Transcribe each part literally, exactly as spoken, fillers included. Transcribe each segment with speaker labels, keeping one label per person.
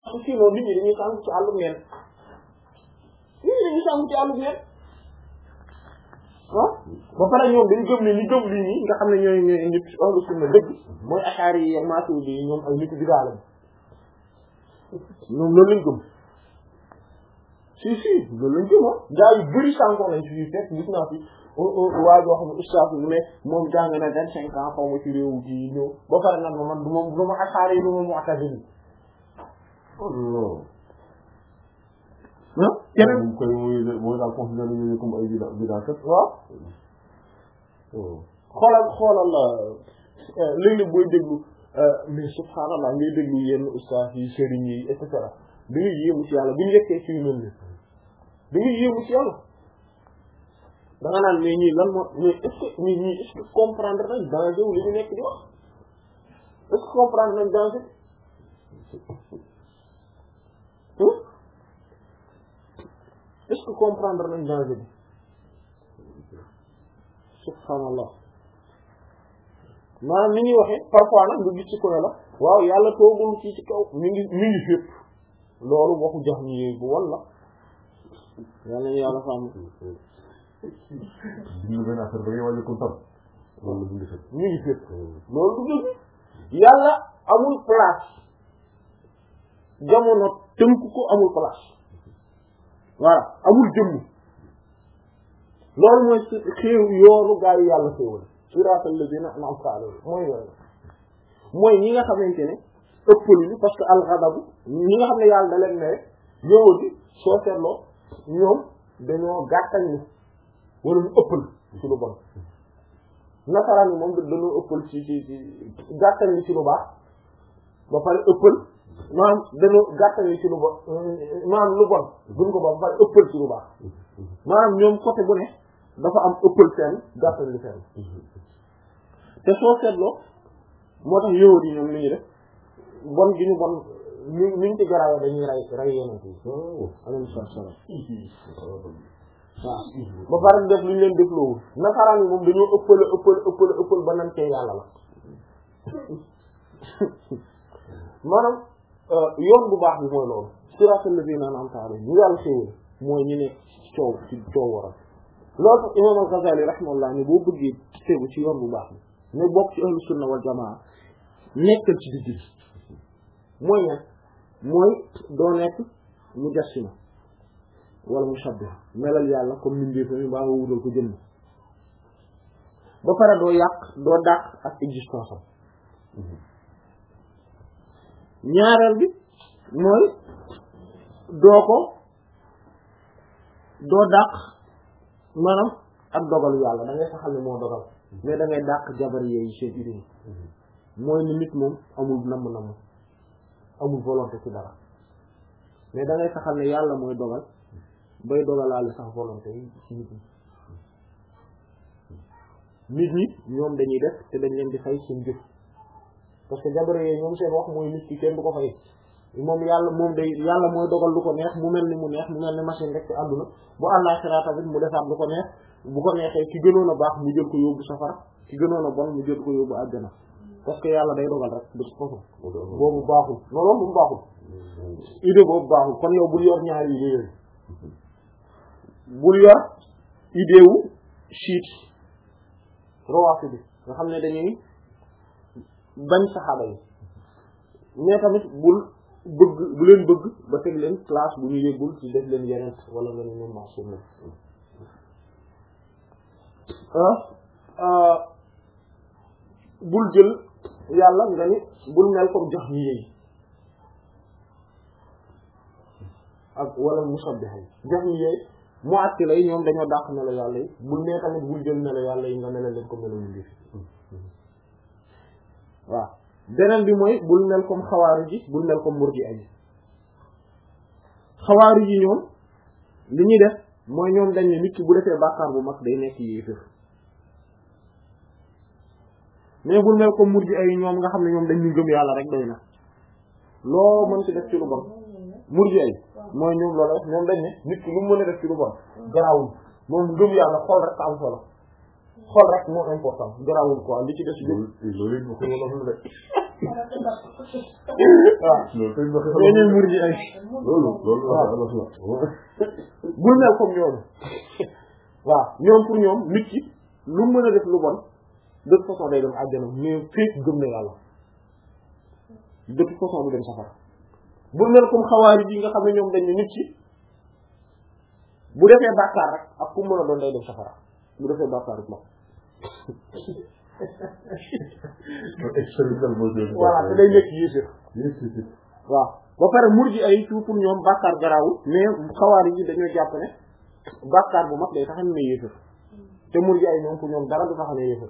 Speaker 1: sinon nit ñi dañuy sànq ci àllum neen nit ñi dañuy sànq ci àllum neen ah ba pare ñoom dañu gëm ne ñu gëm lii nii nga xam ne ñooy ñooy nit ahlu sunna dëgg mooy Ash'ari yi ak Maturidi yi ñoom ay nit bid'a lañ ñoom loolu lañ gëm si si loolu lañ gëm ah gaa yu bëri sànqoo nañ fi fekk gis naa fi waa joo xam ne ustaas bu ne moom jàng na vingt cinq ans xaw ma ci réew gi ñëw ba pare nag ma man du ma du ma Ash'ari yi du ma Mu'tazili
Speaker 2: oh non.
Speaker 1: ah keneen
Speaker 2: moom koy mooy mooy daal considéré nañu comme ay bida bida kat.
Speaker 1: waaw xoolal xoolal léeg-léeg booy déglu mais subhaanallah ngay déglu yenn ustaas yi sëriñ yi et cetera da ngay yéemu ci yàlla bu ñu yeggee ci yu mel ni da ngay yéemu ci yàlla da nga naan mais ñii lan moo mais est-ce que ñii ñii est-ce que comprendre nañ danger wu li ñu nekk di wax est-ce que comprendre nañ danger est-ce que comprendre nañ danger bi subhaanallah maanaam ni ñuy waxee parfois nag nga gis ci ko ne la waaw yàlla toogul ci ci kaw mi ngi mi ngi fépp loolu waxu jax ñi yéeg bu walla yàlla ñu yàlla sàmm
Speaker 2: ñu benn affaire ba ngay wàññi ko tam loolu mi ngi fépp
Speaker 1: mi ngi fépp loolu du dëgg yàlla amul place jamono tënk ko amul place voilà amul jëmm loolu mooy xéew yoonu gaa yi yàlla xéewal siraatal lazina an'amta alayhim mooy yooyu mooy ñi nga xamante ne ëppaluñu parce que al-ghadab ñi nga xam ne yàlla da leen ne yow di soo seetloo ñoom dañoo gàttañ ni wala ñu ëppal ci lu bon nasaraan yi moom dañoo ëppal ci ci ci gàttañ ni ci lu baax ba pare ëppal maanaam dañoo gàttañ ni ci lu bon maanaam lu bon buñ ko ba ba pare ëppal ci lu baax maanaam ñoom côté bu ne dafa am ëppal seen gàttañ li seen te soo seetloo moo tax yow di ñoom li ñu def bon gi ñu bon ñu ñu ci garaawee dañuy ray ray yeneen yi alayhi salaam waaw ba pare def lu ñu leen def loolu nasaraan yi moom dañoo ëppal ëppal ëppal ëppal ba nan cee yàlla la maanaam yoon bu baax bi mooy loolu siraatal lazina an'amta alayhim ñu yàlla xéewal mooy ñu nekk ci coow ci coow waral loolu tax imam al-Ghazali rahimahullah ne boo bëggee tegu ci yoon bu baax bi ne bokk ci ahlu sunna wal jamaa nekkal ci digg mooy nag mooy doo nekk mujassima wala mushabbih melal yàlla comme ni mbir mi mbaa nga wutal ko jëmm ba pare doo yàq doo dàq ak existence am ñaareel bi mooy doo ko doo dàq maanaam ak dogalu yàlla da ngay saxal ne moo dogal mais da ngay dàq jabar yeeyu seen idée mooy ni nit moom amul namm namm amul volonté ci dara mais da ngay saxal ne yàlla mooy dogal bay dogalaale sax volonté yi ci nit ñi nit ñi ñoom dañuy def te dañ leen di fay seen jëf parce que jabar yeeyu ñoom seen wax mooy nit ki kenn du ko fay moom yàlla moom day yàlla mooy dogal lu ko neex mu mel ni mu neex mu mel ni machine rek ci àdduna bu àllaaxira tamit mu defaat lu ko neex bu ko neexee ki gënoon a baax mu jël ko yóbbu safara ki gënoon a bon mu jël ko yóbbu àjjana parce que yàlla day dogal rek de toute façon boobu baaxul non non bu baaxul idée boobu baaxul kon yow bul yor ñaari idée yooyu bul yor idée wu chiite rawaafid bi nga xam ne dañuy bañ saxaaba yi mais tamit bul bëgg bu leen bëgg ba teg leen classe bu ñu yëggul ci def leen yeneen wala nga ne ñoom maasum la ah bul jël yàlla nga ni bul mel comme jox ñi yéy ak wala musabbiha yi jox ñi yéy mu àtti lay ñoom dañoo dàq melo yàlla yi bul nee tamit bul jël melo yàlla yi nga mel leen ko melo ñu ngi fi waaw beneen bi mooy bul mel comme xawaari ji bul mel comme murji aji xawaari ji ñoom li ñuy def mooy ñoom dañ ne nit ki bu defee bàkkaar bu mag day nekk yéefër mais bul mel comme murji ay ñoom nga xam ne ñoom dañ ñu gëm yàlla rek doy na loo mën ci def ci lu bon murji ay mooy ñoom loolu ñoom dañ ne nit ki lu mu mën a def ci lu bon garaawul moom gëm yàlla xool rek am solo xol rek moo important garawul quoi li ci des
Speaker 2: loolu loolu it waxi wolof la de.
Speaker 1: waaw
Speaker 2: loolu tey waxi
Speaker 1: ñooñu mur ji ay
Speaker 2: loolu loolu waxi wolof la.
Speaker 1: bul mel comme ñoom waaw ñoom pour ñoom nit ki lu mën a def lu bon de toute façon day dem àjjana mais fekk gëm na yàlla de toute façon du dem safara bul mel comme xawaari ji nga xam ne ñoom dañ ne nit ki bu defee bàkkaar rek ak ku mën a doon day dem safara bu defee bàkkaar rek moom voilà te day nekk yéeféer waaw ba pare murji ay tout pour ñoom bàkkaar garaawul mais xawaari ji dañoo jàpp ne bàkkaar bu mag day tax ne yéeféer te murji ay ñoom pour ñoom dara du tax ne yéeféer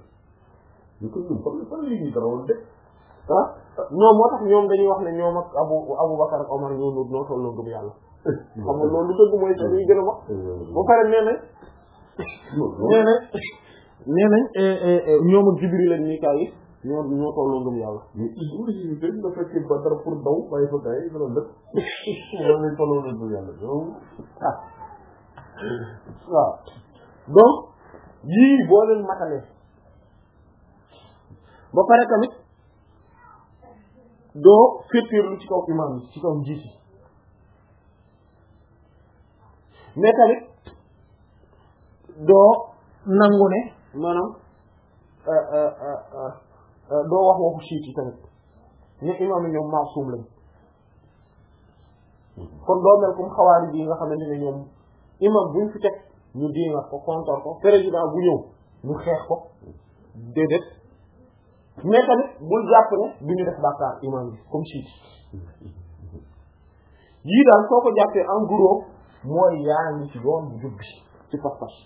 Speaker 1: ah ñoom moo tax ñoom dañuy wax ne ñoom ak Abu Abu Bakar ak Omar ñoo nut noo tolloo gëm yàlla xam nga loolu lu dëgg mooy sax luy gën a wax ba pare nee nañ nee nañ nee nañ ñoom ak Jibril ak Mikaayil ñoo ñoo tolloo gëm yàlla
Speaker 2: da fekkee ba dara pour daw bàyyi fa gars yi nga doon def ñoo lañ tolloo gëm yàlla
Speaker 1: ah waaw donc yii boo leen matalee ba pare tamit doo féeteerlu ci kaw imaam yi ci kaw njiit yi mais tamit doo nangu ne maanaam doo wax waxu siit yi tamit ne imaam yi ñoom maasum lañ kon doo mel comme xawaari bi nga xamante ne ñoom imaam buñ fi teg ñu diingat ko kontor ko président bu ñëw ñu xeex ko déedéet mais tamit bul jàpp ne du ñu def bàkkaar imaam bi comme siit yii daal soo ko jàppee en gros mooy yaa ngi ci yoon bu jub bi ci pas-pas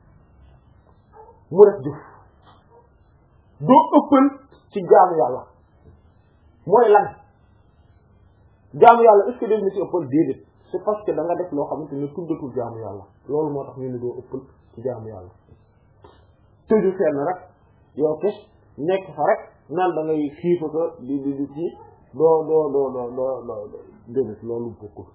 Speaker 1: mu def jëf doo ëppal ci jaamu yàlla mooy lan jaamu yàlla est-ce que def na ci ëppal déedéet c'est parce que da nga def loo xamante ne tuddatul jaamu yàlla loolu moo tax ñu ne doo ëppal ci jaamu yàlla tëju fenn rek yow kes nekk fa rek naan da ngay xiifa ko di di di ci doo doo doo doo doo doo déedéet loolu bokkul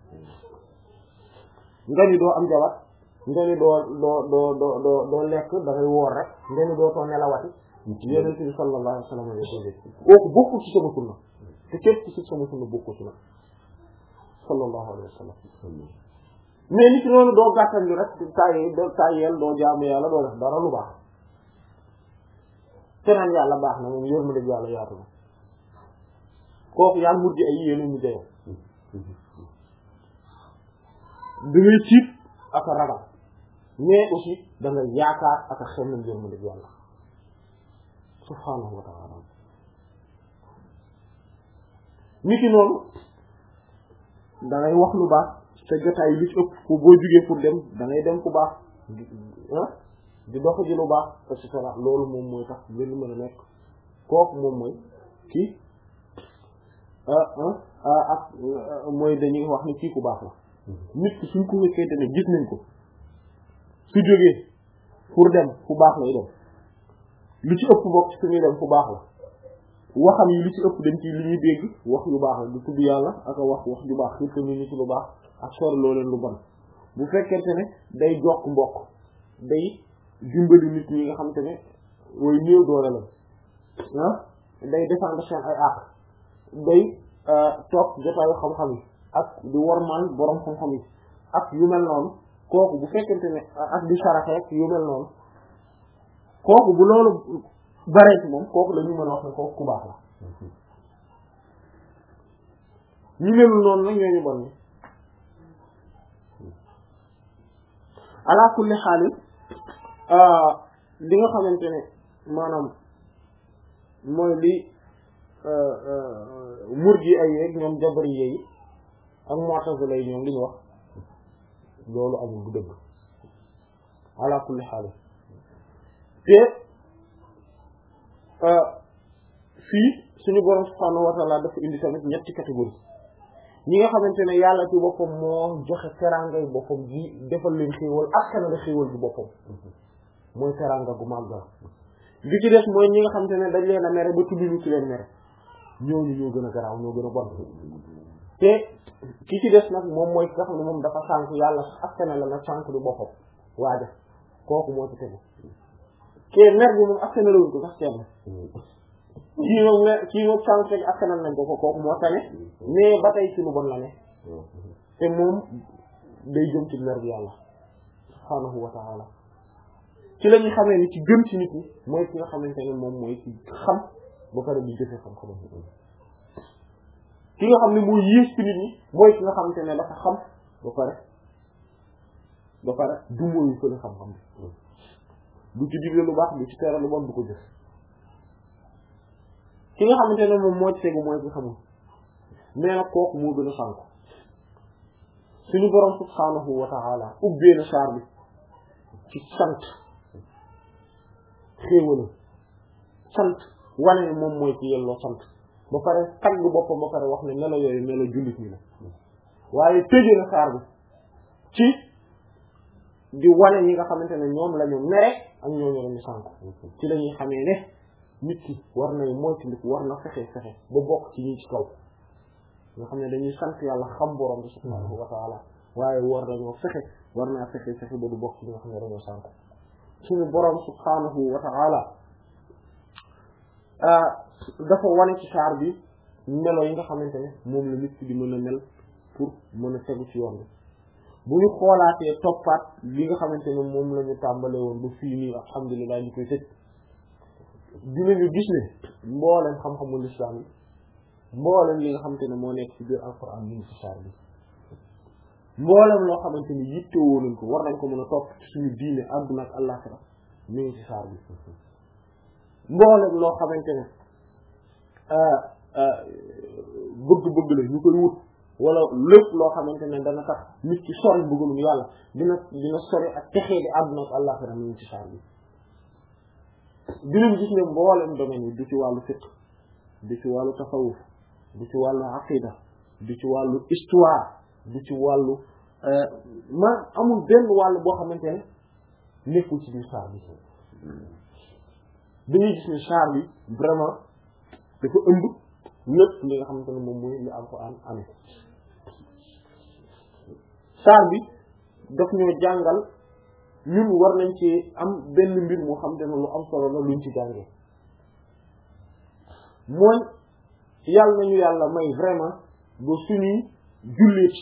Speaker 1: nga ni doo am jabar nga ni doo doo doo doo doo doo lekk da ngay woor rek nga ni doo too nelawati yonent bi sallallahu alayhi wa sallam kooku bokkul ci sama sunna te képp ci sama sunna bokkul ci nag sallallahu alayhi wa sallam mais nit noonu doo gàttal ñu rek tayi doo tayel doo jaamu yàlla doo def dara lu baax te naan yàlla baax na moom yor ma dëgg yàlla yaatu na kooku yàlla mujj ay yéene mu jëyoo da ngay tiit ak a ragal mais aussi da nga yaakaar ak a xel nañ yor ma dëgg yàlla subhaanahu wa ta'ala nit ki noonu da ngay wax lu baax sa jotaay li ci ëpp fu boo jugee pour dem da ngay dem ku baax ah di dox ji lu baax et cetera loolu moom mooy tax benn mën a nekk kooku moom mooy kii ak mooy dañuy wax ni kii ku baax la nit ki suñ ko wékkente ne gis nañ ko su jógee pour dem fu baax lay dem li ci ëpp bokk ci su muy dem fu baax la waxam yi li ci ëpp dañ ci li ñuy dégg wax yu baax la di tudd yàlla ak a wax wax ju baax surtout nit ñi ci lu baax ak sori loo leen lu bon bu fekkente ne day jokk mbokk day dimbali nit ñi nga xam te ne way néew doole la ah day défendre seen ay àq day toog jotaayu xam-xam yi ak di wormaal borom xam-xam yi ak yu mel noonu kooku bu fekkente ne ak di saraxeek yu mel noonu kooku bu loolu baree ci moom kooku la ñu mën a wax ne kooku ku baax la ñu melul noonu nag ñooñu bon ni ala kulli xaalis li nga xamante ne maanaam mooy li murji ay yeeg ñoom jabari yeegi ak mu'tazila yi ñoom li ñu wax loolu amul bu dëgg ala kulli xaalis te fii suñu borom subhaanahu wa ta'ala dafa indi tamit ñetti catégorie ñi nga xamante ne yàlla ci boppam moo joxe terangay boppam ji defal leen xéewal askan la xéewal bi boppam mooy teranga gu màgg la li ci des mooy ñi nga xamante ne dañ leen a mere ba tudduñu ci leen mere ñooñu ñoo gën a garaaw ñoo gën a bon te ki ci des nag moom mooy ki nga xam ne moom dafa sànk yàlla askan la nag sànk du boppam waa def kooku moo ci tegu kee mer bi moom askanalawuñ ko sax kenn kii moom mer kii moom sànq fekk askanal nañ ko ko kooku moo tane mais ba tey ci lu bon la ne te moom day jëm ci mer bi yàlla subhaanahu wa ta'ala ci la ñu xamee ni ci gën ci nit ñi mooy ki nga xamante ne moom mooy ci xam ba pare di jëfee xam-xam ki nga xam ne mooy yées ci nit ñi mooy ki nga xamante ne dafa xam ba pare ba pare du mooyu fële xam-xam bi du ci digle lu baax du ci tere lu bon du ko jëf ki nga xamante ne moom moo ci tegu mooy ki xamul mais nag kooku moo gën a sànk suñu borom subhaanahu wa ta'ala ubbee na saar bi ci sant xéewala sant wane ne moom mooy ci yelloo sant ba pare tagg boppam ba pare wax ne melo yooyu melo jullit ñi la waaye tëjee na saar bi ci di wane ñi nga xamante ne ñoom la ñu mere ak ñooñu la ñu sànk ci la ñuy xamee ne nit ki war na moytandiku war na fexe fexe ba bokk ci ñi ci kaw nga xam ne dañuy sant yàlla xam borom bi subhaanahu wa ta'ala waaye war nañoo fexe war naa fexe fexe ba du bokk ci ñi nga xam ne dañoo sànk suñu borom subhaanahu wa ta'ala dafa wane ci saar bi melo yi nga xamante ne moom la nit ki di mën a mel pour mën a tegu ci yoon bi bu ñu xoolaatee toppaat li nga xamante ne moom la ñu tàmbalee woon ba fii nii alhamdulilah ñu koy tëj dinañu gis ne mbooleem xam-xamu lislaam yi mbooleem li nga xamante ne moo nekk ci biir alquran ñu ngi ci saar bi mbooleem loo xamante ni yittewoo nañ ko war nañ ko mën a topp ci suñu diine àdduna ak àllaxira ñu ngi ci saar bi mbooleem loo xamante ne bëgg-bëgg la ñu koy wut wala lépp loo xamante ne dana tax nit ki sori bëggalum yàlla dina dina sori ak texee di àdduna ak àllaxira ñu ngi ci saar bi dinañ gis ne mbooleem domaine yi du ci wàllu fiqh du ci wàllu tasawuf du ci wàllu aqida du ci wàllu histoire du ci wàllu ma amul benn wàll boo xamante ne nekkul ci biir saar bi dañuy gis ne saar bi vraiment dafa ëmb lépp li nga xamante ne moom mooy li alxuraan amee saar bi daf ñoo jàngal ñun war nañ ci am benn mbir moo xam te ne lu am solo la luñ ci jàngee mooy yàlla nañu yàlla may vraiment ba suñuy julleet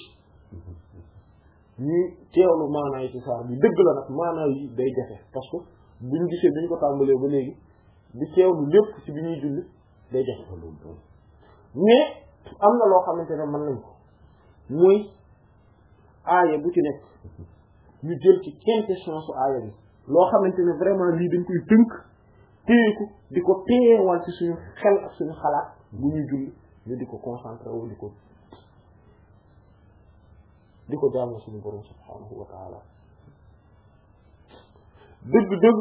Speaker 1: ñuy teewlu maanaa yi ci saar bi dëgg la nag maanaa yi day jafe parce que buñ gisee biñ ko tàmbalee ba léegi di teewlu lépp ci bi ñuy julli day jafe mais am na loo xamante ne mën nañ ko muy aaya bu ci nekk ñu jël ci quintessence su aaya bi loo xamante ne vraiment lii dañ koy tënk téye ko di ko teewal ci suñu xel ak suñu xalaat bu ñuy julli ñu di ko concentré wu di ko di ko jaamu suñu borom subhaanahu wa ta'ala dëgg-dëgg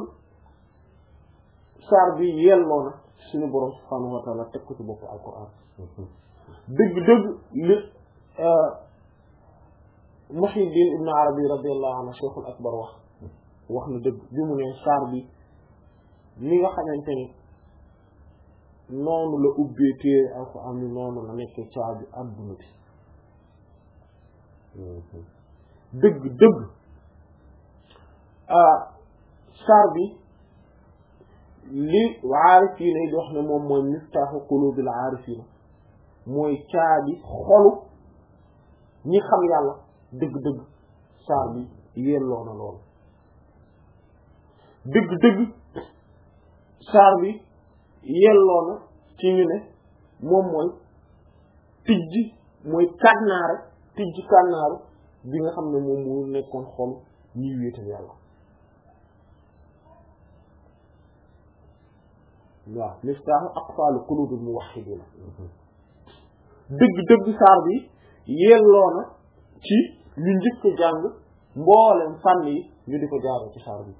Speaker 1: saar bi yelloo na suñu borom subhaanahu wa ta'ala teg ko ci bopp alquran dëgg-dëgg li Muhyiddin Ibn Arabi radiyallahu anhu Cheikhul Akbar wax wax na dëgg bi mu ne saar bi li nga xamante ni noonu la ubbee téere alquran ni noonu la nekk caabi adduna bi dëgg dëgg saar bi li aarifiina yi di wax ne moom mooy miftaaxu quluubil aarifiina mooy caabi xolu ñi xam yàlla dëgg-dëgg saar bi yelloo na loolu dëgg-dëgg saar bi yelloo na ci ñu ne moom mooy tijji mooy kànnaare tijji kànnaaru bi nga xam ne moom moo nekkoon xol ñi wéetal yàlla waaw miftaaxu aqfaalu quluubil muwahhidiina dëgg-dëgg saar bi yelloo na ci ñu njëkk jàng mboolem fànn yi ñu di ko jaaree ci saar bi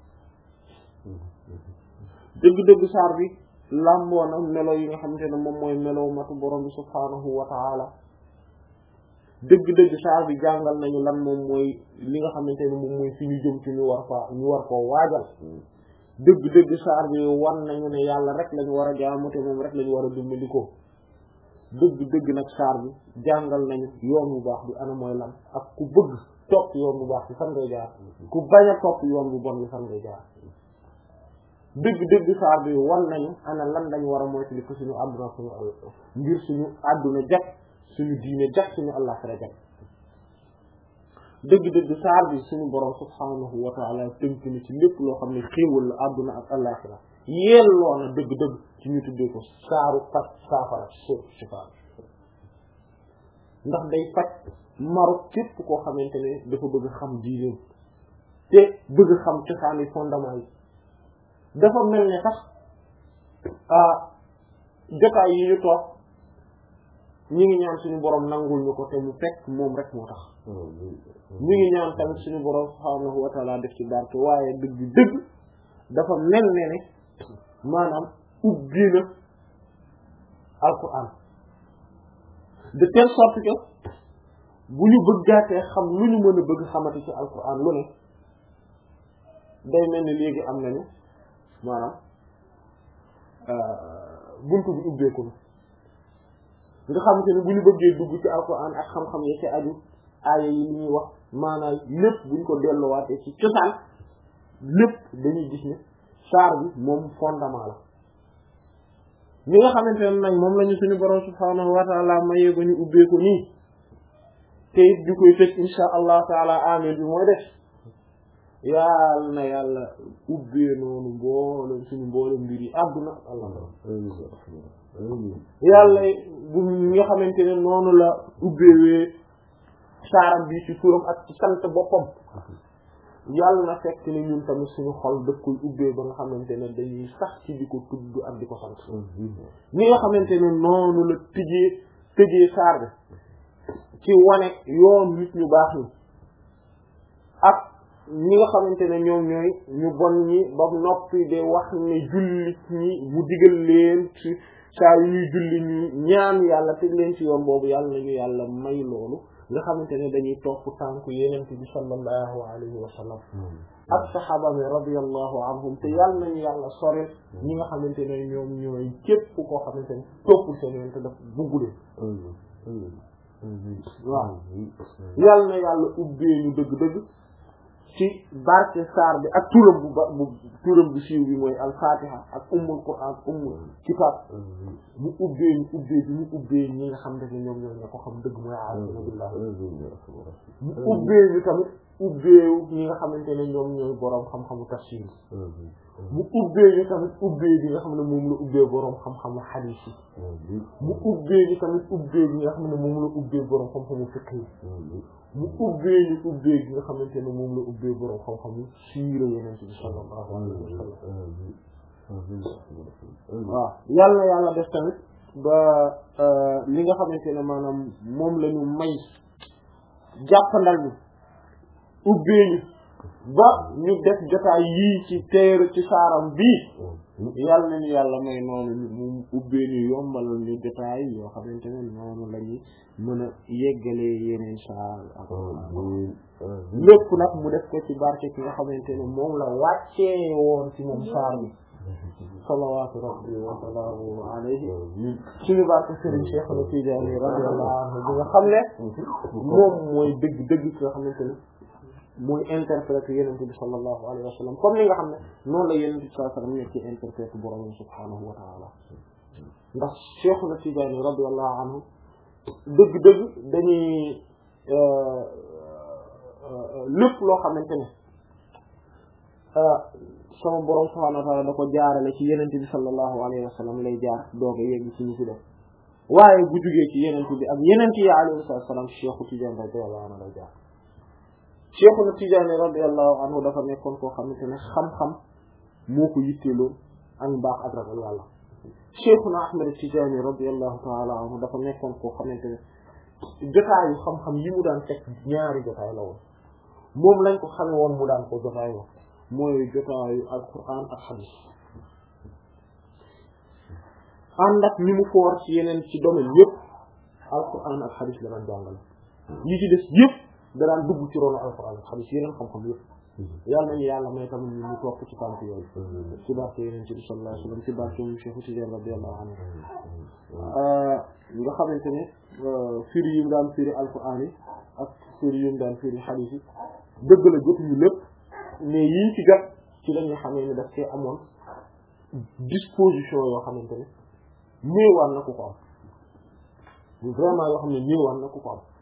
Speaker 1: dëgg-dëgg saar bi làmboo na melo yi nga xamante ne moom mooy melo matu borom bi subhaanahu wa ta'ala dëgg-dëgg saar bi jàngal nañu lan moom mooy li nga xamante ne moom mooy fi ñu jëm ci ñu war fa ñu war koo waajal dëgg-dëgg saar bi wan nañu ne yàlla rek lañu war a jaamu te moom rek lañu war a dimbali ko dëgg-dëgg nag saar bi jàngal nañu yoon bu baax bi ana mooy lan ak ku bëgg topp yoon bu baax bi fan ngay jaar ku bañ a topp yoon bu bon bi fan ngay jaar dëgg-dëgg saar bi wan nañu ana lan lañ war a moytu ko suñu àdduna suñu ngir suñu àdduna jag suñu diine jag suñu àllaxira jag dëgg-dëgg saar bi suñu borom subhaanahu wa taala tënk ni ci lépp loo xam ne xéewal la àdduna ak àllaxira yelloo na dëgg-dëgg ci ñu tuddee ko saaru faj saafara shifa ndax day faj maru képp koo xamante ne dafa bëgg xam diineem te bëgg xam cosaani fondement yi dafa mel ne sax jotaay yi ñu toog ñu ngi ñaan suñu borom nangul ñu ko te mu fekk moom rek moo tax ñu ngi ñaan tamit suñu borom subhaanahu wa taala def ci barke waaye dëgg dëgg dafa mel ne ne maanaam ubbi na alquran de telle sorte que bu ñu bëggaatee xam lu ñu mën a bëgg xamati ci alquran lu ne day mel ni léegi am nañu maanaam buntu bi ubbeeku na nga xamante ne bu ñu bëggee dugg ci alquran ak xam-xam yi ci aju aaya yi li ñuy wax maanaam lépp buñ ko delluwaatee ci cosaan lépp dañuy gis ne saar bi moom fondement la ñi nga xamante ne nag moom lañu suñu borom subhaanahu wa taala mayee ba ñu ubbeeku nii te it di koy tëj insha allah taala amin bi mooy def yàlla na yàlla ubbee noonu mboolem suñu mboolem mbir yi àdduna ak allah yàlla bu nga xamante ne noonu la ubbeewee saaram bi ci turam ak ci sant boppam yàlla na fekk ni ñun tamit suñu xol daf koy ubbee ba nga xamante ne dañuy sax ci di ko tudd ak di ko sant ñi nga xamante ne noonu la tëjee tëjee saar bi ci wane yoon nit ñu baax ñi ak ñi nga xamante ne ñoom ñooy ñu bon ñi ba noppi de wax ne jullit ñi mu digal leen ci saa yu ñuy julli ñi ñaan yàlla teg leen ci yoon boobu yàlla nañu yàlla may loolu nga xamante ne dañuy topp tànku yeneen bi sallallahu alayhi wa sallam ak saxaaba mi radiyallahu anhum te yàlla nañu yàlla soril ñi nga xamante ne ñoom ñooy képp koo xamante ne toppul seen yoon te daf buggulee waaw yàlla na yàlla ubbee ñu dëgg-dëgg ci barke saar bi ak turam bu ba bu turam bu siiw bi mooy al-Fatiha ak ummul Qur'an ummul kitab mu ubbee ñu ubbee bi mu ubbee ñi nga xam ne ñoom ñoo ñoo ko xam dëgg mooy aarifina billah mu ubbee ñu tamit ubbeewu ñi nga xamante ne ñoom ñooy boroom xam-xamu tafsir mu ubbee ñu tamit ubbee bi nga xam ne moom la ubbee boroom xam-xamu hadith yi mu ubbee ñu tamit ubbee bi nga xam ne moom la ubbee boroom xam-xamu fiqh yi mu ubbee ñu ubbee gi nga xamante ne moom la ubbee borom xam-xam yi siira yeneen bi sallallahu alayhi wa sallam waaw yàlla na yàlla def tamit ba li nga xamante ne maanaam moom la ñu may jàppandal bi ubbee ñu ba ñu def jotaay yii ci teer ci saaram bii yàlla nañu yàlla may noonu mu ubbee ñu yombalal ñu jotaay yoo xamante ne noonu la ñu mën a yeggalee yeneen saar ak lépp nag mu def ko ci barke ki nga xamante ne moom la wàccee woon ci moom saar bi salawaatu rabbi wa salaamu alayhi suñu barke Serigne Cheikh Ahmed Tidiane radiyallahu anhu bi nga xam ne moom mooy dëgg dëgg ki nga xamante ne mooy interprète yenente bi sallallahu alayhi wa sallam comme ni nga xam ne noonu la yenente bi sallallahu alayhi wa sallam nekk ci interprète borom subhanahu wa ta'ala ndax Cheikh Ahmed Tidiane radiyallahu anhu dëgg-dëgg dañuy lépp loo xamante ne sama borom subhanahu wa ta'ala da ko jaarale ci yenente bi sallallahu alayhi wa sallam lay jaar dooga yegg ci ñu ci def waaye bu jugee ci yenente bi ak yenente yi alayhi salaam Cheikh Tidiane radiyallahu anhu lay jaar Cheikh Tidiane radiyallahu anhu dafa nekkoon koo xamante ne xam-xam moo ko yitteeloon ak mbaax ak ragal yàlla Cheikhuna Ahmed Tidiane radiyallahu ta'ala anhu dafa nekkoon koo xamante ne jotaayu xam-xam yi mu daan teg ñaari jotaay la woon moom lañ ko xame woon mu daan ko jotaayoo mooy jotaayu alquran ak hadith ànd ak ni mu foor ci yeneen ci domaine yëpp alquran ak hadith la daan jàngale yi ci des yëpp da daan dugg ci ronu alquran ak hadith yeneen xam-xam yëpp yàlla nañu yàlla may tamit ñu ñu topp ci tànk yooyu ci barke yeneen ci bi sallallahu alayhi wasallam ci barke mu Cheikh Tidiane radiyallahu anhu nga xamante ne firi yi mu daan firi alquran yi ak firi yi mu daan firi hadith yi dëgg la jotuñu lépp mais yii ci gat ci lañu xamee ne daf cee amoon disposition yoo xamante ne néewaan na ku ko am vraiment yoo xam ne néewaan na ku ko am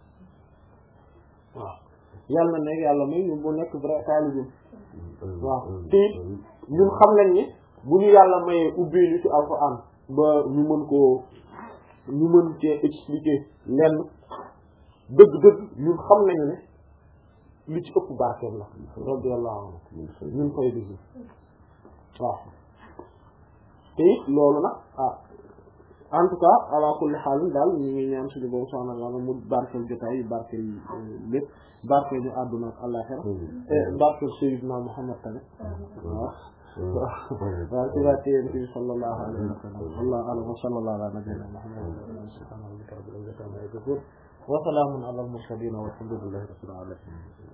Speaker 1: waaw yàlla na nekk yàlla may ñu bu nekk vrai taalibe waaw te ñun xam nañ ni bu ñu yàlla mayee ubbee ñu ci alxuraan ba ñu mën koo ñu mën cee expliquer lenn dëgg-dëgg ñun xam nañu ne li ci ëpp barkeem la radiyallahu anhu ñun fay disi waaw te it loolu nag ah en tout cas ala kulli xaal daal ñu ngi ñaan suñu boroom subhaanahu wa ta'aala mu barkeel jotaay yu barkeel lépp barkeel ñu àdduna ak àllaxira barkeel sayyidina Muhammad tamit waaw waaw ci la téye bi sallallahu alayhi wa sallam wallahu a'lam wa sallallahu ala nabiyyina Muhammad wa salaamun ala al-mursaliin walhamdulillahi rabbil aalamiin.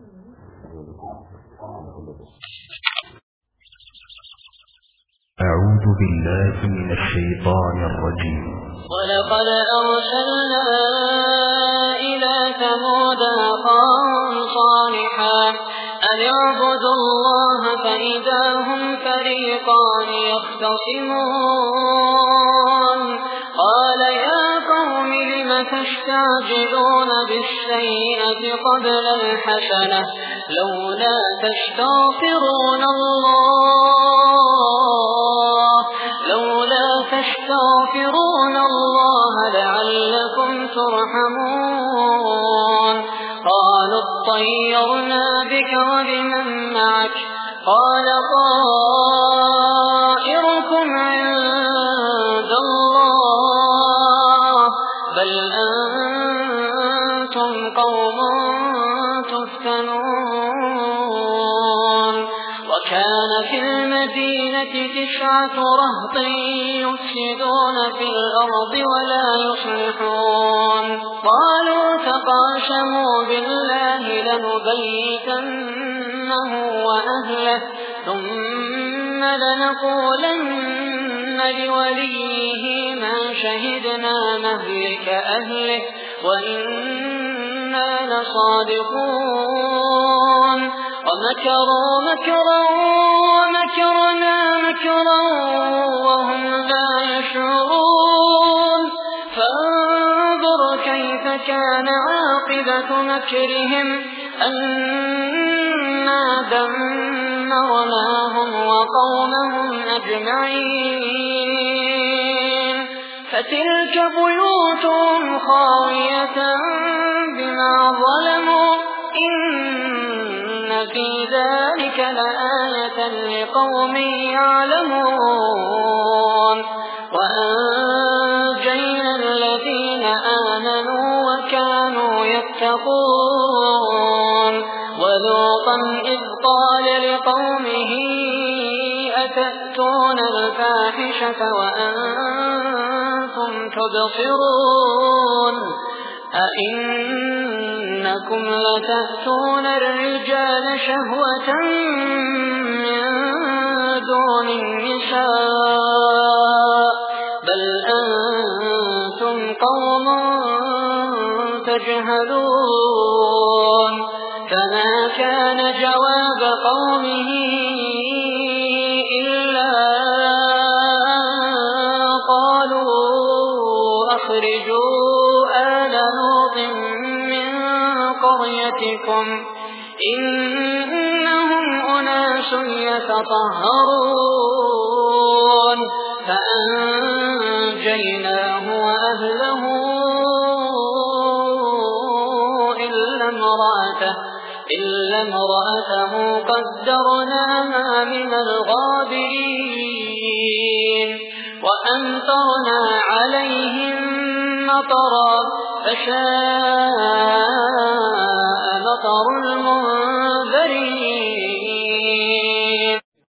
Speaker 3: أعوذ بالله من الشيطان الرجيم.
Speaker 4: ولقد أرسلنا إلى ثمود أخاهم صالحا أن اعبدوا الله فإذا هم فريقان يختصمون قال يا قوم لم تستعجلون بالسيئة قبل الحسنة لولا تستغفرون الله لولا تستغفرون الله لعلكم ترحمون قالوا اطيرنا بك وبمن معك قال طائركم عند الله بل أنتم قوم تفتنون وكان في المدينة تسعة رهط يفسدون في الأرض ولا يصلحون قالوا تقاسموا بالله لنبيتنه وأهله ثم لنقولن لوليه ما شهدنا مهلك أهله وإنا لصادقون ومكروا مكرا ومكرنا مكرا وهم لا يشعرون فانظر كيف كان عاقبة مكرهم أنا دمرناهم وقومهم أجمعين فتلك بيوتهم خاوية بما ظلموا إن في ذلك لآية لقوم يعلمون وأنجينا الذين آمنوا وكانوا يتقون ولوطا إذ قال لقومه أتأتون الفاحشة وأنتم تبصرون أئنكم لتأتون الرجال شهوة من دون النساء بل أنتم قوم تجهلون فما كان جواب قومه إلا قالوا أخرجوا آل لوط من قريتكم إنهم أناس يتطهرون فأنجيناه وأهله إلا امرأته إلا امرأته قدرناها من الغابرين وأمطرنا عليهم مطرا فساء مطر المنذرين